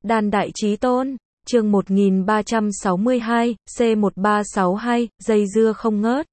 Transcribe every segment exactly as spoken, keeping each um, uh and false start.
Đan Đại Chí Tôn, chương một nghìn ba trăm sáu mươi hai, C một ba sáu hai, dây dưa không ngớt.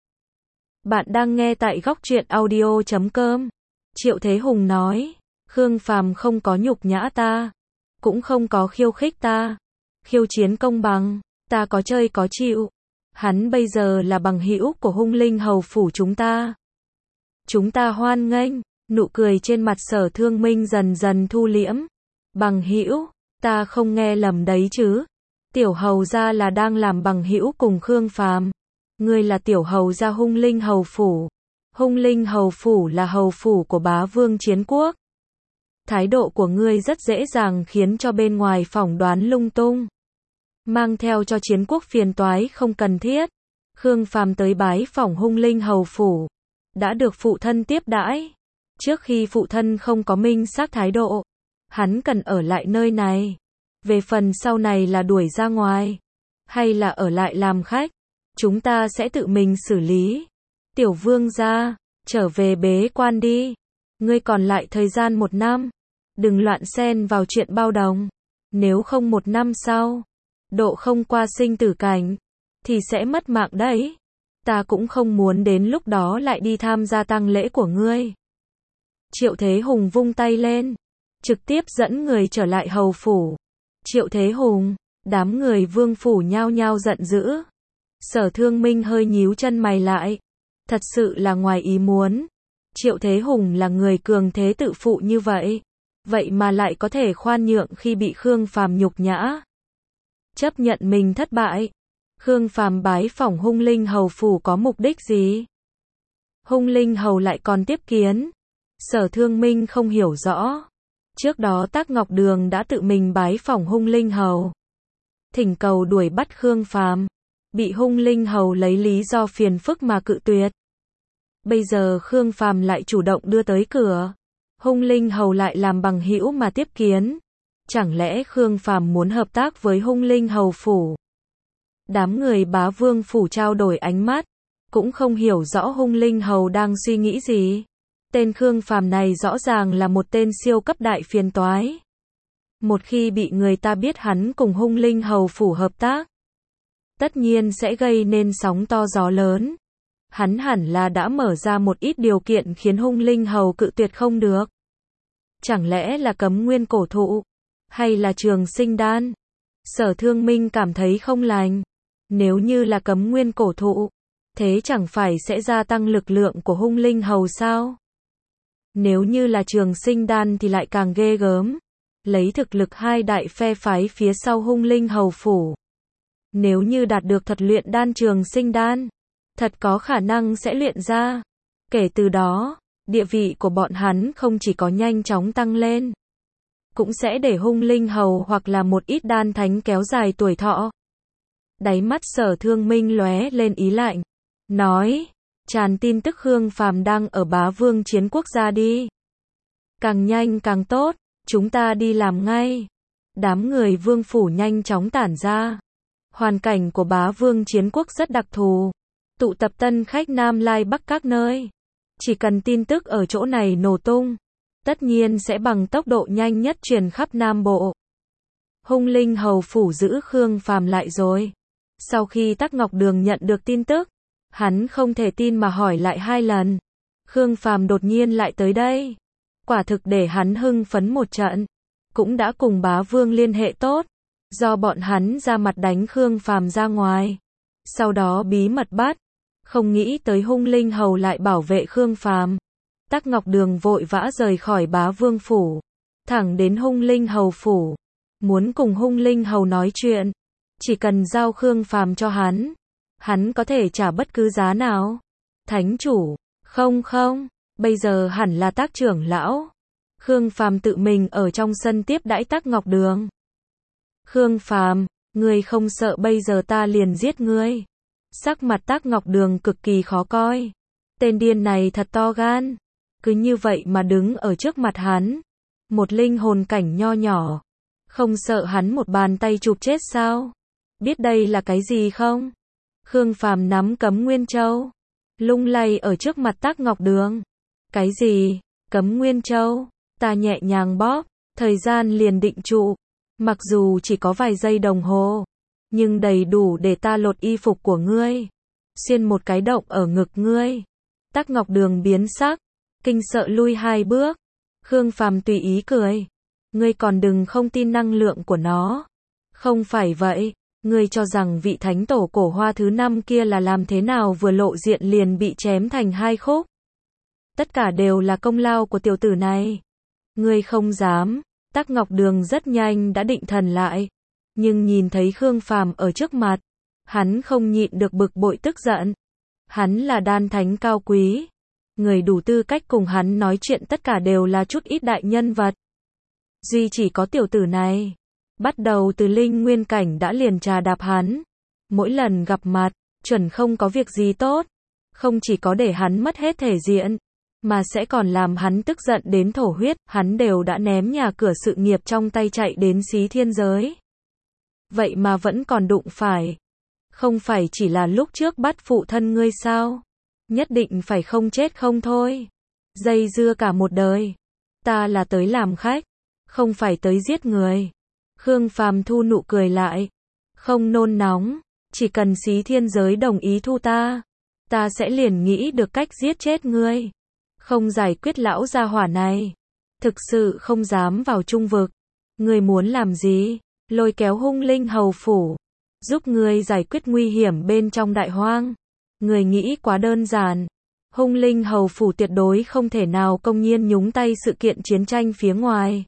Bạn đang nghe tại góc truyện audio chấm com. Triệu Thế Hùng nói, Khương Phàm không có nhục nhã ta, cũng không có khiêu khích ta. Khiêu chiến công bằng, ta có chơi có chịu. Hắn bây giờ là bằng hữu của Hung Linh Hầu phủ chúng ta. Chúng ta hoan nghênh. Nụ cười trên mặt Sở Thương Minh dần dần thu liễm. Bằng hữu, ta không nghe lầm đấy chứ? Tiểu hầu gia là đang làm bằng hữu cùng Khương Phàm. Ngươi là tiểu hầu gia Hung Linh Hầu phủ. Hung Linh Hầu phủ là hầu phủ của bá vương Chiến Quốc. Thái độ của ngươi rất dễ dàng khiến cho bên ngoài phỏng đoán lung tung, mang theo cho Chiến Quốc phiền toái không cần thiết. Khương Phàm tới bái phỏng Hung Linh Hầu phủ, đã được phụ thân tiếp đãi. Trước khi phụ thân không có minh xác thái độ, hắn cần ở lại nơi này. Về phần sau này là đuổi ra ngoài, hay là ở lại làm khách, chúng ta sẽ tự mình xử lý. Tiểu vương gia, trở về bế quan đi. Ngươi còn lại thời gian một năm. Đừng loạn xen vào chuyện bao đồng. Nếu không một năm sau, độ không qua sinh tử cảnh, thì sẽ mất mạng đấy. Ta cũng không muốn đến lúc đó lại đi tham gia tang lễ của ngươi. Triệu Thế Hùng vung tay lên, trực tiếp dẫn người trở lại hầu phủ. Triệu Thế Hùng, đám người vương phủ nhao nhao giận dữ. Sở Thương Minh hơi nhíu chân mày lại. Thật sự là ngoài ý muốn. Triệu Thế Hùng là người cường thế tự phụ như vậy, vậy mà lại có thể khoan nhượng khi bị Khương Phàm nhục nhã. Chấp nhận mình thất bại. Khương Phàm bái phỏng Hung Linh Hầu phủ có mục đích gì? Hung Linh Hầu lại còn tiếp kiến. Sở Thương Minh không hiểu rõ. Trước đó Tắc Ngọc Đường đã tự mình bái phỏng Hung Linh Hầu, thỉnh cầu đuổi bắt Khương Phàm, bị Hung Linh Hầu lấy lý do phiền phức mà cự tuyệt. Bây giờ Khương Phàm lại chủ động đưa tới cửa, Hung Linh Hầu lại làm bằng hữu mà tiếp kiến. Chẳng lẽ Khương Phàm muốn hợp tác với Hung Linh Hầu phủ? Đám người bá vương phủ trao đổi ánh mắt, cũng không hiểu rõ Hung Linh Hầu đang suy nghĩ gì. Tên Khương Phàm này rõ ràng là một tên siêu cấp đại phiền toái. Một khi bị người ta biết hắn cùng Hung Linh Hầu phủ hợp tác, tất nhiên sẽ gây nên sóng to gió lớn. Hắn hẳn là đã mở ra một ít điều kiện khiến Hung Linh Hầu cự tuyệt không được. Chẳng lẽ là cấm nguyên cổ thụ, hay là trường sinh đan? Sở Thương Minh cảm thấy không lành. Nếu như là cấm nguyên cổ thụ, thế chẳng phải sẽ gia tăng lực lượng của Hung Linh Hầu sao? Nếu như là trường sinh đan thì lại càng ghê gớm. Lấy thực lực hai đại phe phái phía sau Hung Linh Hầu phủ, nếu như đạt được thuật luyện đan trường sinh đan, thật có khả năng sẽ luyện ra. Kể từ đó, địa vị của bọn hắn không chỉ có nhanh chóng tăng lên, cũng sẽ để Hung Linh Hầu hoặc là một ít đan thánh kéo dài tuổi thọ. Đáy mắt Sở Thương Minh lóe lên ý lạnh, nói, tràn tin tức Khương Phàm đang ở bá vương Chiến Quốc ra đi. Càng nhanh càng tốt, chúng ta đi làm ngay. Đám người vương phủ nhanh chóng tản ra. Hoàn cảnh của bá vương Chiến Quốc rất đặc thù, tụ tập tân khách Nam Lai Bắc các nơi. Chỉ cần tin tức ở chỗ này nổ tung, tất nhiên sẽ bằng tốc độ nhanh nhất truyền khắp Nam Bộ. Hung Linh Hầu phủ giữ Khương Phàm lại rồi. Sau khi Tắc Ngọc Đường nhận được tin tức, hắn không thể tin mà hỏi lại hai lần. Khương Phàm đột nhiên lại tới đây, quả thực để hắn hưng phấn một trận. Cũng đã cùng bá vương liên hệ tốt, do bọn hắn ra mặt đánh Khương Phàm ra ngoài, sau đó bí mật bắt. Không nghĩ tới Hung Linh Hầu lại bảo vệ Khương Phàm. Tắc Ngọc Đường vội vã rời khỏi bá vương phủ, thẳng đến Hung Linh Hầu phủ, muốn cùng Hung Linh Hầu nói chuyện. Chỉ cần giao Khương Phàm cho hắn, hắn có thể trả bất cứ giá nào. Thánh chủ, không không, bây giờ hẳn là Tắc trưởng lão. Khương Phàm tự mình ở trong sân tiếp đãi Tắc Ngọc Đường. Khương Phàm, ngươi không sợ bây giờ ta liền giết ngươi? Sắc mặt Tắc Ngọc Đường cực kỳ khó coi. Tên điên này thật to gan, cứ như vậy mà đứng ở trước mặt hắn. Một linh hồn cảnh nho nhỏ, không sợ hắn một bàn tay chụp chết sao? Biết đây là cái gì không? Khương Phàm nắm Cấm Nguyên Châu, lung lay ở trước mặt Tắc Ngọc Đường. Cái gì? Cấm Nguyên Châu? Ta nhẹ nhàng bóp, thời gian liền định trụ. Mặc dù chỉ có vài giây đồng hồ, nhưng đầy đủ để ta lột y phục của ngươi, xuyên một cái động ở ngực ngươi. Tắc Ngọc Đường biến sắc, kinh sợ lui hai bước. Khương Phàm tùy ý cười. Ngươi còn đừng không tin năng lượng của nó. Không phải vậy, ngươi cho rằng vị thánh tổ cổ hoa thứ năm kia là làm thế nào vừa lộ diện liền bị chém thành hai khúc. Tất cả đều là công lao của tiểu tử này. Ngươi không dám. Tắc Ngọc Đường rất nhanh đã định thần lại, nhưng nhìn thấy Khương Phàm ở trước mặt, hắn không nhịn được bực bội tức giận. Hắn là đan thánh cao quý, người đủ tư cách cùng hắn nói chuyện tất cả đều là chút ít đại nhân vật. Duy chỉ có tiểu tử này, bắt đầu từ linh nguyên cảnh đã liền trà đạp hắn. Mỗi lần gặp mặt, chuẩn không có việc gì tốt, không chỉ có để hắn mất hết thể diện, mà sẽ còn làm hắn tức giận đến thổ huyết. Hắn đều đã ném nhà cửa sự nghiệp trong tay chạy đến xí thiên giới. Vậy mà vẫn còn đụng phải. Không phải chỉ là lúc trước bắt phụ thân ngươi sao? Nhất định phải không chết không thôi. Dây dưa cả một đời. Ta là tới làm khách, không phải tới giết người. Khương Phàm thu nụ cười lại. Không nôn nóng, chỉ cần xí thiên giới đồng ý thu ta, ta sẽ liền nghĩ được cách giết chết ngươi. Không giải quyết lão gia hỏa này, thực sự không dám vào trung vực. Ngươi muốn làm gì? Lôi kéo Hung Linh Hầu phủ, giúp ngươi giải quyết nguy hiểm bên trong đại hoang. Ngươi nghĩ quá đơn giản. Hung Linh Hầu phủ tuyệt đối không thể nào công nhiên nhúng tay sự kiện chiến tranh phía ngoài.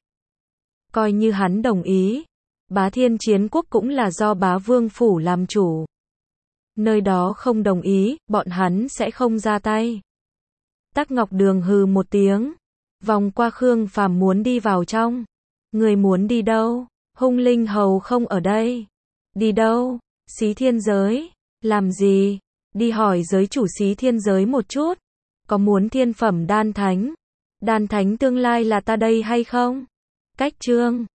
Coi như hắn đồng ý, Bá Thiên Chiến Quốc cũng là do Bá Vương phủ làm chủ. Nơi đó không đồng ý, bọn hắn sẽ không ra tay. Tắc Ngọc Đường hừ một tiếng, vòng qua Khương Phàm muốn đi vào trong. Người muốn đi đâu? Hung Linh Hầu không ở đây. Đi đâu? Xí thiên giới. Làm gì? Đi hỏi giới chủ xí thiên giới một chút. Có muốn thiên phẩm đan thánh? Đan thánh tương lai là ta đây hay không? Cách chương